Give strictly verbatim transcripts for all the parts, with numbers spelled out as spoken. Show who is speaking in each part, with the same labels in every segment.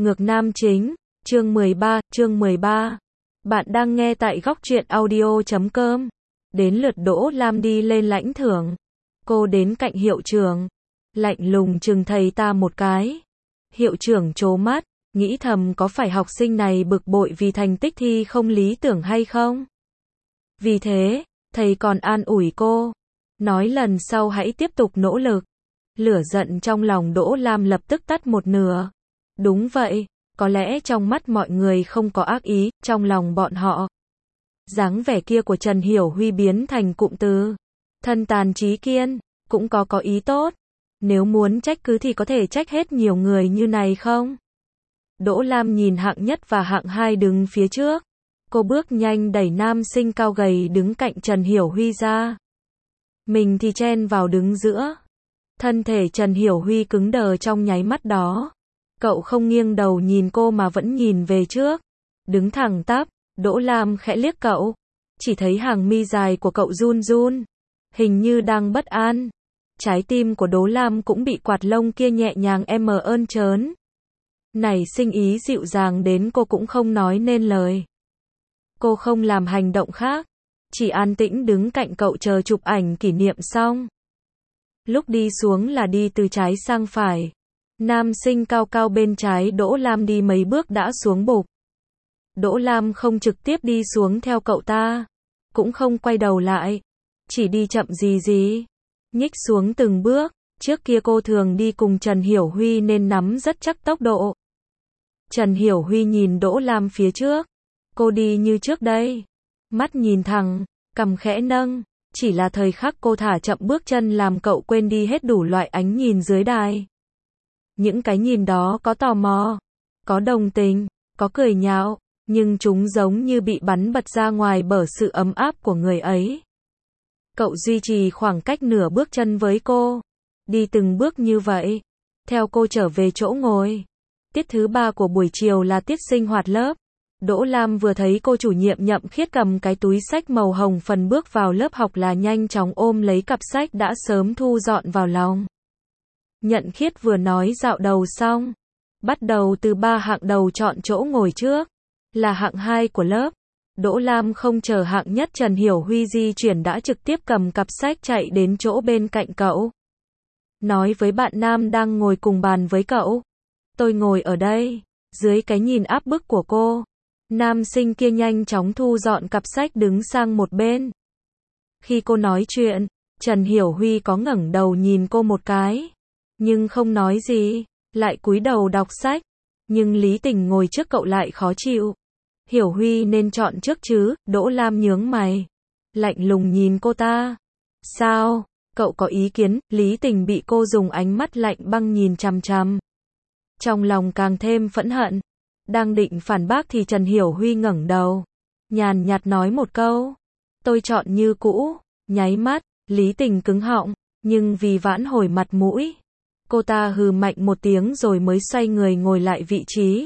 Speaker 1: Ngược nam chính, chương mười ba, chương mười ba. Bạn đang nghe tại góc truyện audio chấm com. Đến lượt Đỗ Lam đi lên lãnh thưởng. Cô đến cạnh hiệu trưởng, lạnh lùng chừng thầy ta một cái. Hiệu trưởng trố mắt, nghĩ thầm có phải học sinh này bực bội vì thành tích thi không lý tưởng hay không? Vì thế, thầy còn an ủi cô, nói lần sau hãy tiếp tục nỗ lực. Lửa giận trong lòng Đỗ Lam lập tức tắt một nửa. Đúng vậy, có lẽ trong mắt mọi người không có ác ý, trong lòng bọn họ. Dáng vẻ kia của Trần Hiểu Huy biến thành cụm từ. Thân tàn trí kiên, cũng có có ý tốt. Nếu muốn trách cứ thì có thể trách hết nhiều người như này không? Đỗ Lam nhìn hạng nhất và hạng hai đứng phía trước. Cô bước nhanh đẩy nam sinh cao gầy đứng cạnh Trần Hiểu Huy ra. Mình thì chen vào đứng giữa. Thân thể Trần Hiểu Huy cứng đờ trong nháy mắt đó. Cậu không nghiêng đầu nhìn cô mà vẫn nhìn về trước. Đứng thẳng tắp, Đỗ Lam khẽ liếc cậu. Chỉ thấy hàng mi dài của cậu run run. Hình như đang bất an. Trái tim của Đỗ Lam cũng bị quạt lông kia nhẹ nhàng em mờ ơn trớn. Nảy sinh ý dịu dàng đến cô cũng không nói nên lời. Cô không làm hành động khác. Chỉ an tĩnh đứng cạnh cậu chờ chụp ảnh kỷ niệm xong. Lúc đi xuống là đi từ trái sang phải. Nam sinh cao cao bên trái Đỗ Lam đi mấy bước đã xuống bục. Đỗ Lam không trực tiếp đi xuống theo cậu ta. Cũng không quay đầu lại. Chỉ đi chậm gì gì. Nhích xuống từng bước. Trước kia cô thường đi cùng Trần Hiểu Huy nên nắm rất chắc tốc độ. Trần Hiểu Huy nhìn Đỗ Lam phía trước. Cô đi như trước đây. Mắt nhìn thẳng, cằm khẽ nâng. Chỉ là thời khắc cô thả chậm bước chân làm cậu quên đi hết đủ loại ánh nhìn dưới đài. Những cái nhìn đó có tò mò, có đồng tình, có cười nhạo, nhưng chúng giống như bị bắn bật ra ngoài bởi sự ấm áp của người ấy. Cậu duy trì khoảng cách nửa bước chân với cô, đi từng bước như vậy, theo cô trở về chỗ ngồi. Tiết thứ ba của buổi chiều là tiết sinh hoạt lớp. Đỗ Lam vừa thấy cô chủ nhiệm Nhậm Khiết cầm cái túi sách màu hồng phần bước vào lớp học là nhanh chóng ôm lấy cặp sách đã sớm thu dọn vào lòng. Nhậm Khiết vừa nói dạo đầu xong. Bắt đầu từ ba hạng đầu chọn chỗ ngồi trước. Là hạng hai của lớp. Đỗ Lam không chờ hạng nhất Trần Hiểu Huy di chuyển đã trực tiếp cầm cặp sách chạy đến chỗ bên cạnh cậu. Nói với bạn nam đang ngồi cùng bàn với cậu. Tôi ngồi ở đây. Dưới cái nhìn áp bức của cô. Nam sinh kia nhanh chóng thu dọn cặp sách đứng sang một bên. Khi cô nói chuyện, Trần Hiểu Huy có ngẩng đầu nhìn cô một cái. Nhưng không nói gì, lại cúi đầu đọc sách. Nhưng Lý Tình ngồi trước cậu lại khó chịu. Hiểu Huy nên chọn trước chứ, Đỗ Lam nhướng mày. Lạnh lùng nhìn cô ta. Sao, cậu có ý kiến? Lý Tình bị cô dùng ánh mắt lạnh băng nhìn chằm chằm. Trong lòng càng thêm phẫn hận. Đang định phản bác thì Trần Hiểu Huy ngẩng đầu. Nhàn nhạt nói một câu. Tôi chọn như cũ. Nháy mắt, Lý Tình cứng họng. Nhưng vì vãn hồi mặt mũi. Cô ta hừ mạnh một tiếng rồi mới xoay người ngồi lại vị trí.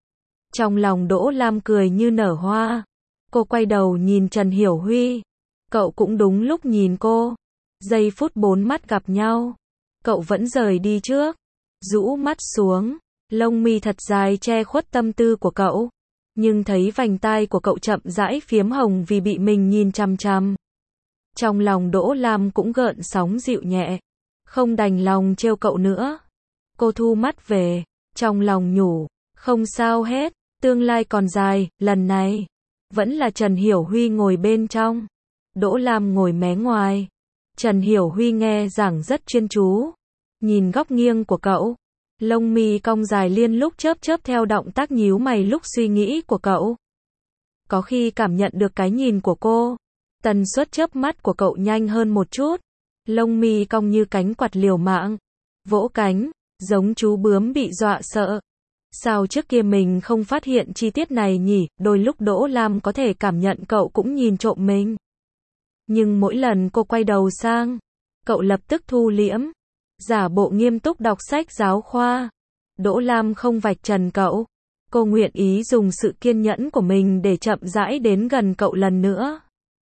Speaker 1: Trong lòng Đỗ Lam cười như nở hoa. Cô quay đầu nhìn Trần Hiểu Huy. Cậu cũng đúng lúc nhìn cô. Giây phút bốn mắt gặp nhau. Cậu vẫn rời đi trước. Rũ mắt xuống. Lông mi thật dài che khuất tâm tư của cậu. Nhưng thấy vành tai của cậu chậm rãi phiếm hồng vì bị mình nhìn chằm chằm. Trong lòng Đỗ Lam cũng gợn sóng dịu nhẹ. Không đành lòng trêu cậu nữa. Cô thu mắt về. Trong lòng nhủ. Không sao hết. Tương lai còn dài. Lần này. Vẫn là Trần Hiểu Huy ngồi bên trong. Đỗ Lam ngồi mé ngoài. Trần Hiểu Huy nghe giảng rất chuyên chú. Nhìn góc nghiêng của cậu. Lông mi cong dài liên lúc chớp chớp theo động tác nhíu mày lúc suy nghĩ của cậu. Có khi cảm nhận được cái nhìn của cô. Tần suất chớp mắt của cậu nhanh hơn một chút. Lông mi cong như cánh quạt liều mạng. Vỗ cánh, giống chú bướm bị dọa sợ. Sao trước kia mình không phát hiện chi tiết này nhỉ? Đôi lúc Đỗ Lam có thể cảm nhận cậu cũng nhìn trộm mình. Nhưng mỗi lần cô quay đầu sang, cậu lập tức thu liễm. Giả bộ nghiêm túc đọc sách giáo khoa. Đỗ Lam không vạch trần cậu. Cô nguyện ý dùng sự kiên nhẫn của mình để chậm rãi đến gần cậu lần nữa.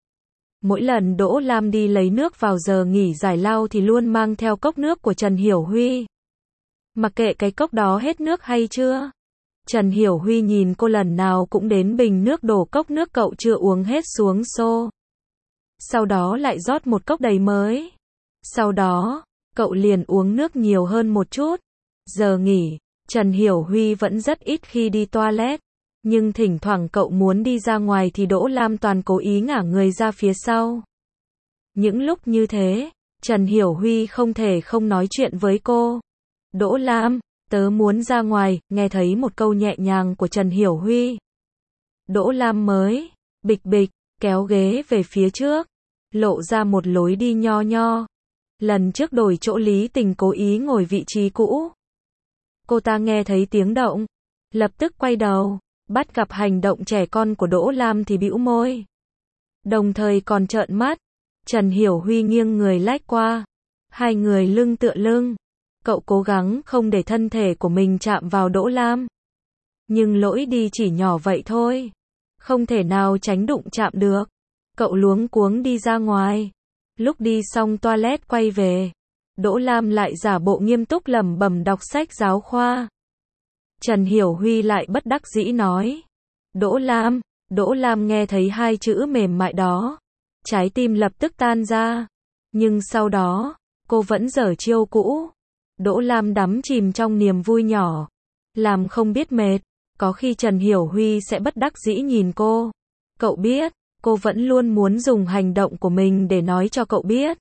Speaker 1: Mỗi lần Đỗ Lam đi lấy nước vào giờ nghỉ giải lao thì luôn mang theo cốc nước của Trần Hiểu Huy. Mặc kệ cái cốc đó hết nước hay chưa. Trần Hiểu Huy nhìn cô lần nào cũng đến bình nước đổ cốc nước cậu chưa uống hết xuống xô. Sau đó lại rót một cốc đầy mới. Sau đó, cậu liền uống nước nhiều hơn một chút. Giờ nghỉ, Trần Hiểu Huy vẫn rất ít khi đi toilet. Nhưng thỉnh thoảng cậu muốn đi ra ngoài thì Đỗ Lam toàn cố ý ngả người ra phía sau. Những lúc như thế, Trần Hiểu Huy không thể không nói chuyện với cô. Đỗ Lam, tớ muốn ra ngoài, nghe thấy một câu nhẹ nhàng của Trần Hiểu Huy. Đỗ Lam mới, bịch bịch, kéo ghế về phía trước, lộ ra một lối đi nho nho. Lần trước đổi chỗ Lý Tình cố ý ngồi vị trí cũ. Cô ta nghe thấy tiếng động, lập tức quay đầu, bắt gặp hành động trẻ con của Đỗ Lam thì bĩu môi. Đồng thời còn trợn mắt. Trần Hiểu Huy nghiêng người lách qua. Hai người lưng tựa lưng. Cậu cố gắng không để thân thể của mình chạm vào Đỗ Lam. Nhưng lỗi đi chỉ nhỏ vậy thôi. Không thể nào tránh đụng chạm được. Cậu luống cuống đi ra ngoài. Lúc đi xong toilet quay về, Đỗ Lam lại giả bộ nghiêm túc lẩm bẩm đọc sách giáo khoa. Trần Hiểu Huy lại bất đắc dĩ nói. Đỗ Lam, Đỗ Lam nghe thấy hai chữ mềm mại đó. Trái tim lập tức tan ra. Nhưng sau đó, cô vẫn giở chiêu cũ. Đỗ Lam đắm chìm trong niềm vui nhỏ. Làm không biết mệt. Có khi Trần Hiểu Huy sẽ bất đắc dĩ nhìn cô. Cậu biết, cô vẫn luôn muốn dùng hành động của mình để nói cho cậu biết.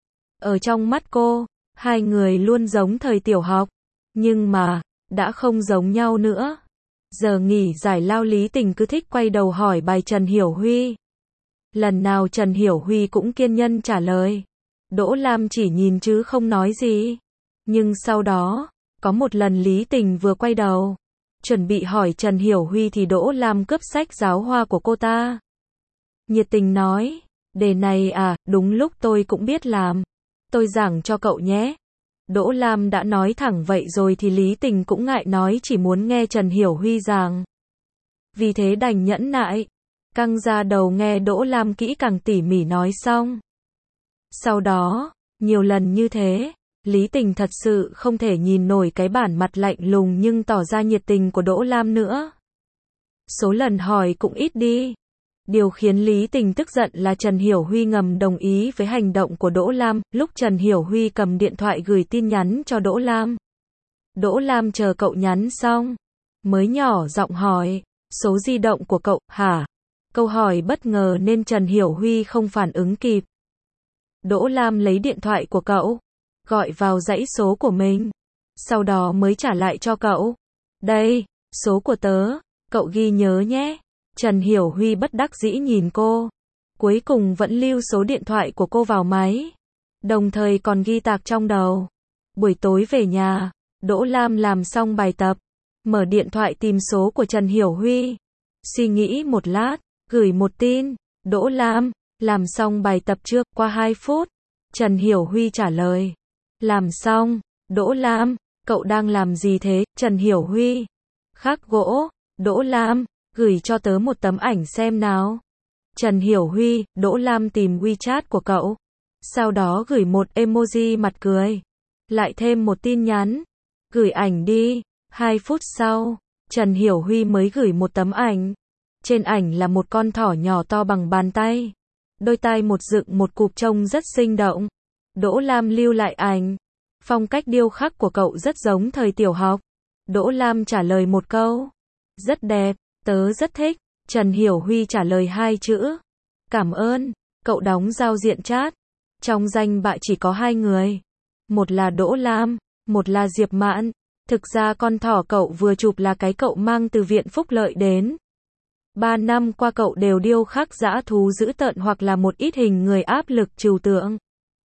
Speaker 1: Ở trong mắt cô, hai người luôn giống thời tiểu học. Nhưng mà, đã không giống nhau nữa. Giờ nghỉ giải lao Lý Tình cứ thích quay đầu hỏi bài Trần Hiểu Huy. Lần nào Trần Hiểu Huy cũng kiên nhẫn trả lời. Đỗ Lam chỉ nhìn chứ không nói gì. Nhưng sau đó, có một lần Lý Tình vừa quay đầu, chuẩn bị hỏi Trần Hiểu Huy thì Đỗ Lam cướp sách giáo khoa của cô ta. Nhiệt tình nói, đề này à, đúng lúc tôi cũng biết làm. Tôi giảng cho cậu nhé. Đỗ Lam đã nói thẳng vậy rồi thì Lý Tình cũng ngại nói, chỉ muốn nghe Trần Hiểu Huy giảng. Vì thế đành nhẫn nại, căng ra đầu nghe Đỗ Lam kỹ càng tỉ mỉ nói xong. Sau đó, nhiều lần như thế, Lý Tình thật sự không thể nhìn nổi cái bản mặt lạnh lùng nhưng tỏ ra nhiệt tình của Đỗ Lam nữa. Số lần hỏi cũng ít đi. Điều khiến Lý Tình tức giận là Trần Hiểu Huy ngầm đồng ý với hành động của Đỗ Lam, lúc Trần Hiểu Huy cầm điện thoại gửi tin nhắn cho Đỗ Lam. Đỗ Lam chờ cậu nhắn xong, mới nhỏ giọng hỏi, số di động của cậu, hả? Câu hỏi bất ngờ nên Trần Hiểu Huy không phản ứng kịp. Đỗ Lam lấy điện thoại của cậu, gọi vào dãy số của mình, sau đó mới trả lại cho cậu. Đây, số của tớ, cậu ghi nhớ nhé. Trần Hiểu Huy bất đắc dĩ nhìn cô. Cuối cùng vẫn lưu số điện thoại của cô vào máy. Đồng thời còn ghi tag trong đầu. Buổi tối về nhà, Đỗ Lam làm xong bài tập. Mở điện thoại tìm số của Trần Hiểu Huy. Suy nghĩ một lát, gửi một tin. Đỗ Lam, làm xong bài tập chưa? Qua hai phút. Trần Hiểu Huy trả lời. Làm xong. Đỗ Lam, cậu đang làm gì thế? Trần Hiểu Huy. Khắc gỗ. Đỗ Lam, gửi cho tớ một tấm ảnh xem nào. Trần Hiểu Huy, Đỗ Lam tìm WeChat của cậu. Sau đó gửi một emoji mặt cười. Lại thêm một tin nhắn. Gửi ảnh đi. Hai phút sau, Trần Hiểu Huy mới gửi một tấm ảnh. Trên ảnh là một con thỏ nhỏ to bằng bàn tay. Đôi tai một dựng một cụp trông rất sinh động. Đỗ Lam lưu lại ảnh. Phong cách điêu khắc của cậu rất giống thời tiểu học. Đỗ Lam trả lời một câu. Rất đẹp, tớ rất thích. Trần Hiểu Huy trả lời hai chữ. Cảm ơn. Cậu đóng giao diện chat. Trong danh bạ chỉ có hai người. Một là Đỗ Lam, một là Diệp Mạn. Thực ra con thỏ cậu vừa chụp là cái cậu mang từ Viện Phúc Lợi đến. Ba năm qua cậu đều điêu khắc dã thú dữ tợn hoặc là một ít hình người áp lực trừu tượng.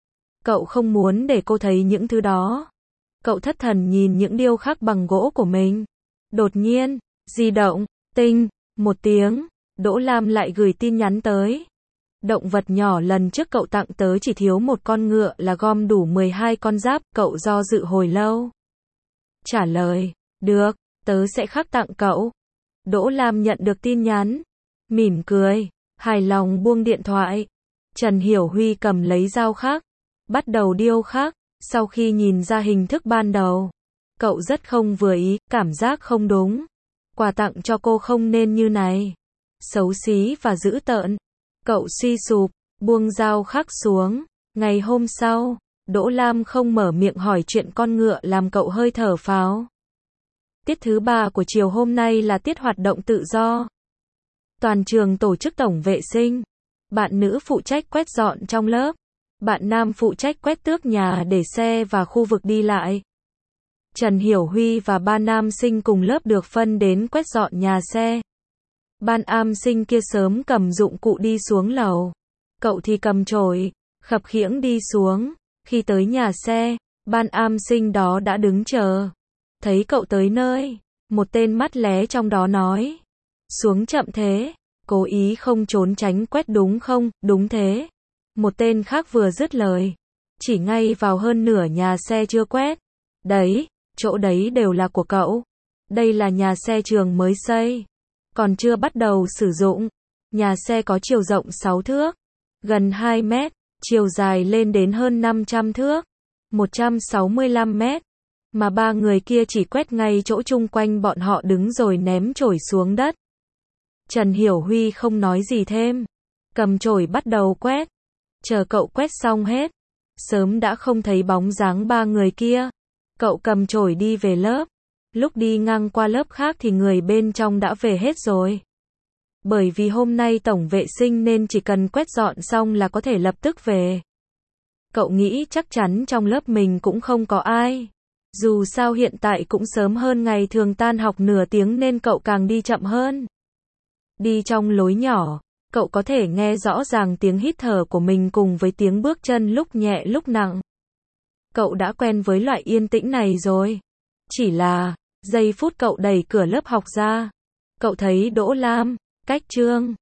Speaker 1: Cậu không muốn để cô thấy những thứ đó. Cậu thất thần nhìn những điêu khắc bằng gỗ của mình. Đột nhiên, di động, tinh, một tiếng, Đỗ Lam lại gửi tin nhắn tới. Động vật nhỏ lần trước cậu tặng tớ chỉ thiếu một con ngựa là gom đủ mười hai con giáp, cậu do dự hồi lâu. Trả lời, được, tớ sẽ khắc tặng cậu. Đỗ Lam nhận được tin nhắn, mỉm cười, hài lòng buông điện thoại. Trần Hiểu Huy cầm lấy dao khắc, bắt đầu điêu khắc. Sau khi nhìn ra hình thức ban đầu, cậu rất không vừa ý, cảm giác không đúng. Quà tặng cho cô không nên như này. Xấu xí và dữ tợn. Cậu suy sụp, buông dao khắc xuống. Ngày hôm sau, Đỗ Lam không mở miệng hỏi chuyện con ngựa làm cậu hơi thở phào. Tiết thứ ba của chiều hôm nay là tiết hoạt động tự do. Toàn trường tổ chức tổng vệ sinh. Bạn nữ phụ trách quét dọn trong lớp. Bạn nam phụ trách quét tước nhà để xe và khu vực đi lại. Trần Hiểu Huy và ba nam sinh cùng lớp được phân đến quét dọn nhà xe. Ban am sinh kia sớm cầm dụng cụ đi xuống lầu. Cậu thì cầm chổi, khập khiễng đi xuống. Khi tới nhà xe, ban am sinh đó đã đứng chờ. Thấy cậu tới nơi, một tên mắt lé trong đó nói. Xuống chậm thế, cố ý không trốn tránh quét đúng không? Đúng thế. Một tên khác vừa dứt lời, chỉ ngay vào hơn nửa nhà xe chưa quét. Đấy, chỗ đấy đều là của cậu. Đây là nhà xe trường mới xây, còn chưa bắt đầu sử dụng. Nhà xe có chiều rộng sáu thước, gần hai mét, chiều dài lên đến hơn năm trăm thước, một trăm sáu mươi lăm mét. Mà ba người kia chỉ quét ngay chỗ chung quanh bọn họ đứng rồi ném chổi xuống đất. Trần Hiểu Huy không nói gì thêm, cầm chổi bắt đầu quét. Chờ cậu quét xong hết, sớm đã không thấy bóng dáng ba người kia. Cậu cầm chổi đi về lớp. Lúc đi ngang qua lớp khác thì người bên trong đã về hết rồi. Bởi vì hôm nay tổng vệ sinh nên chỉ cần quét dọn xong là có thể lập tức về. Cậu nghĩ chắc chắn trong lớp mình cũng không có ai. Dù sao hiện tại cũng sớm hơn ngày thường tan học nửa tiếng nên cậu càng đi chậm hơn. Đi trong lối nhỏ, cậu có thể nghe rõ ràng tiếng hít thở của mình cùng với tiếng bước chân lúc nhẹ lúc nặng. Cậu đã quen với loại yên tĩnh này rồi. Chỉ là, giây phút cậu đẩy cửa lớp học ra, cậu thấy Đỗ Lam, Cách Trương,